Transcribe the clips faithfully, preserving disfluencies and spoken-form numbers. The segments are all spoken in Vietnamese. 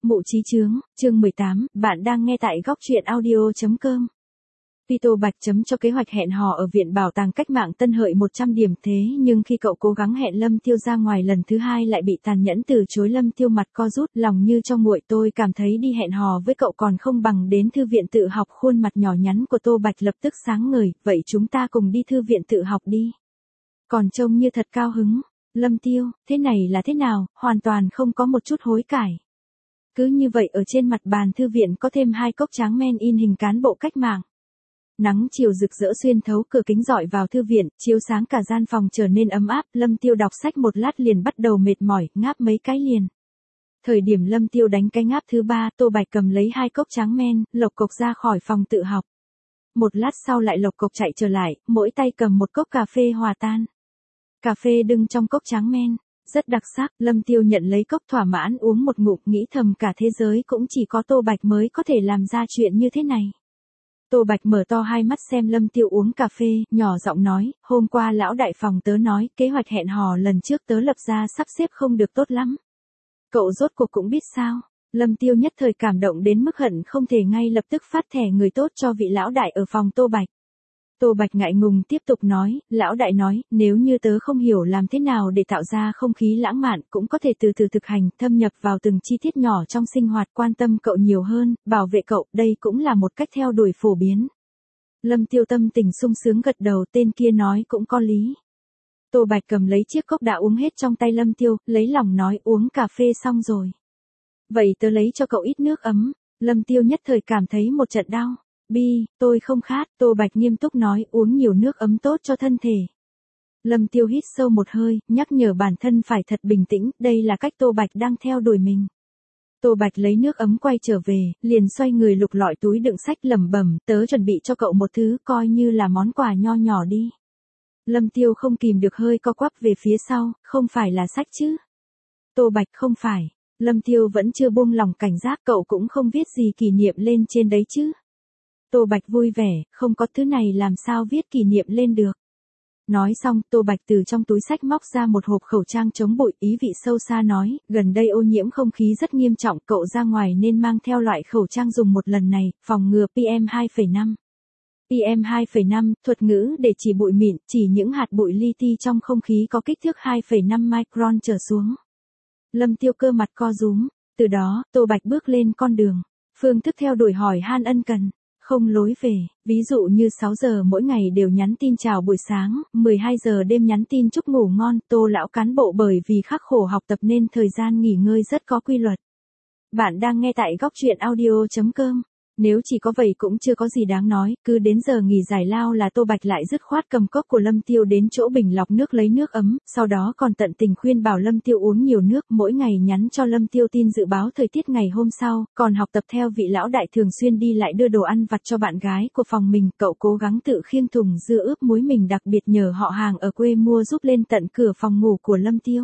Mụ trí chướng, chương mười tám, bạn đang nghe tại góc truyện audio chấm com. Tuy Tô Bạch chấm cho kế hoạch hẹn hò ở Viện Bảo tàng Cách mạng Tân Hợi một trăm điểm thế nhưng khi cậu cố gắng hẹn Lâm Tiêu ra ngoài lần thứ hai lại bị tàn nhẫn từ chối. Lâm Tiêu mặt co rút, lòng như cho nguội. Tôi cảm thấy đi hẹn hò với cậu còn không bằng đến thư viện tự học. Khuôn mặt nhỏ nhắn của Tô Bạch lập tức sáng ngời, vậy chúng ta cùng đi thư viện tự học đi. Còn trông như thật cao hứng. Lâm Tiêu, thế này là thế nào, hoàn toàn không có một chút hối cải. Cứ như vậy ở trên mặt bàn thư viện có thêm hai cốc tráng men in hình cán bộ cách mạng. Nắng chiều rực rỡ xuyên thấu cửa kính rọi vào thư viện, chiếu sáng cả gian phòng trở nên ấm áp. Lâm Tiêu đọc sách một lát liền bắt đầu mệt mỏi, ngáp mấy cái liền. Thời điểm Lâm Tiêu đánh cái ngáp thứ ba, Tô Bạch cầm lấy hai cốc tráng men, lộc cộc ra khỏi phòng tự học. Một lát sau lại lộc cộc chạy trở lại, mỗi tay cầm một cốc cà phê hòa tan. Cà phê đựng trong cốc tráng men, rất đặc sắc. Lâm Tiêu nhận lấy cốc thỏa mãn uống một ngụm, nghĩ thầm cả thế giới cũng chỉ có Tô Bạch mới có thể làm ra chuyện như thế này. Tô Bạch mở to hai mắt xem Lâm Tiêu uống cà phê, nhỏ giọng nói, hôm qua lão đại phòng tớ nói, kế hoạch hẹn hò lần trước tớ lập ra sắp xếp không được tốt lắm. Cậu rốt cuộc cũng biết sao? Lâm Tiêu nhất thời cảm động đến mức hận không thể ngay lập tức phát thẻ người tốt cho vị lão đại ở phòng Tô Bạch. Tô Bạch ngại ngùng tiếp tục nói, lão đại nói, nếu như tớ không hiểu làm thế nào để tạo ra không khí lãng mạn, cũng có thể từ từ thực hành, thâm nhập vào từng chi tiết nhỏ trong sinh hoạt, quan tâm cậu nhiều hơn, bảo vệ cậu, đây cũng là một cách theo đuổi phổ biến. Lâm Tiêu tâm tình sung sướng gật đầu, tên kia nói cũng có lý. Tô Bạch cầm lấy chiếc cốc đã uống hết trong tay Lâm Tiêu, lấy lòng nói uống cà phê xong rồi. Vậy tớ lấy cho cậu ít nước ấm. Lâm Tiêu nhất thời cảm thấy một trận đau. Bi, tôi không khát. Tô Bạch nghiêm túc nói uống nhiều nước ấm tốt cho thân thể. Lâm Tiêu hít sâu một hơi, nhắc nhở bản thân phải thật bình tĩnh, đây là cách Tô Bạch đang theo đuổi mình. Tô Bạch lấy nước ấm quay trở về, liền xoay người lục lọi túi đựng sách lẩm bẩm, tớ chuẩn bị cho cậu một thứ coi như là món quà nho nhỏ đi. Lâm Tiêu không kìm được hơi co quắp về phía sau, không phải là sách chứ? Tô Bạch không phải. Lâm Tiêu vẫn chưa buông lòng cảnh giác, cậu cũng không viết gì kỷ niệm lên trên đấy chứ? Tô Bạch vui vẻ, không có thứ này làm sao viết kỷ niệm lên được. Nói xong, Tô Bạch từ trong túi sách móc ra một hộp khẩu trang chống bụi, ý vị sâu xa nói, gần đây ô nhiễm không khí rất nghiêm trọng, cậu ra ngoài nên mang theo loại khẩu trang dùng một lần này, phòng ngừa pê em hai phẩy năm. pê em hai phẩy năm, thuật ngữ để chỉ bụi mịn, chỉ những hạt bụi li ti trong không khí có kích thước hai phẩy năm micron trở xuống. Lâm Tiêu cơ mặt co rúm, từ đó, Tô Bạch bước lên con đường. Phương thức theo đuổi hỏi han ân cần, không lối về, ví dụ như sáu giờ mỗi ngày đều nhắn tin chào buổi sáng, mười hai giờ đêm nhắn tin chúc ngủ ngon. Tô lão cán bộ bởi vì khắc khổ học tập nên thời gian nghỉ ngơi rất có quy luật. Bạn đang nghe tại góc truyện audio chấm com. Nếu chỉ có vậy cũng chưa có gì đáng nói, cứ đến giờ nghỉ giải lao là Tô Bạch lại dứt khoát cầm cốc của Lâm Tiêu đến chỗ bình lọc nước lấy nước ấm, sau đó còn tận tình khuyên bảo Lâm Tiêu uống nhiều nước, mỗi ngày nhắn cho Lâm Tiêu tin dự báo thời tiết ngày hôm sau, còn học tập theo vị lão đại thường xuyên đi lại đưa đồ ăn vặt cho bạn gái của phòng mình. Cậu cố gắng tự khiêng thùng dưa ướp muối mình đặc biệt nhờ họ hàng ở quê mua giúp lên tận cửa phòng ngủ của Lâm Tiêu.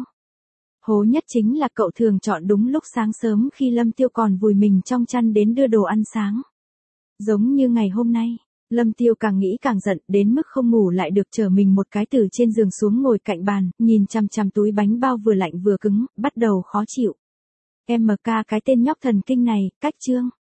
Hố nhất chính là cậu thường chọn đúng lúc sáng sớm khi Lâm Tiêu còn vùi mình trong chăn đến đưa đồ ăn sáng. Giống như ngày hôm nay, Lâm Tiêu càng nghĩ càng giận, đến mức không ngủ lại được, chở mình một cái từ trên giường xuống ngồi cạnh bàn, nhìn chằm chằm túi bánh bao vừa lạnh vừa cứng, bắt đầu khó chịu. em ca cái tên nhóc thần kinh này, cách chương.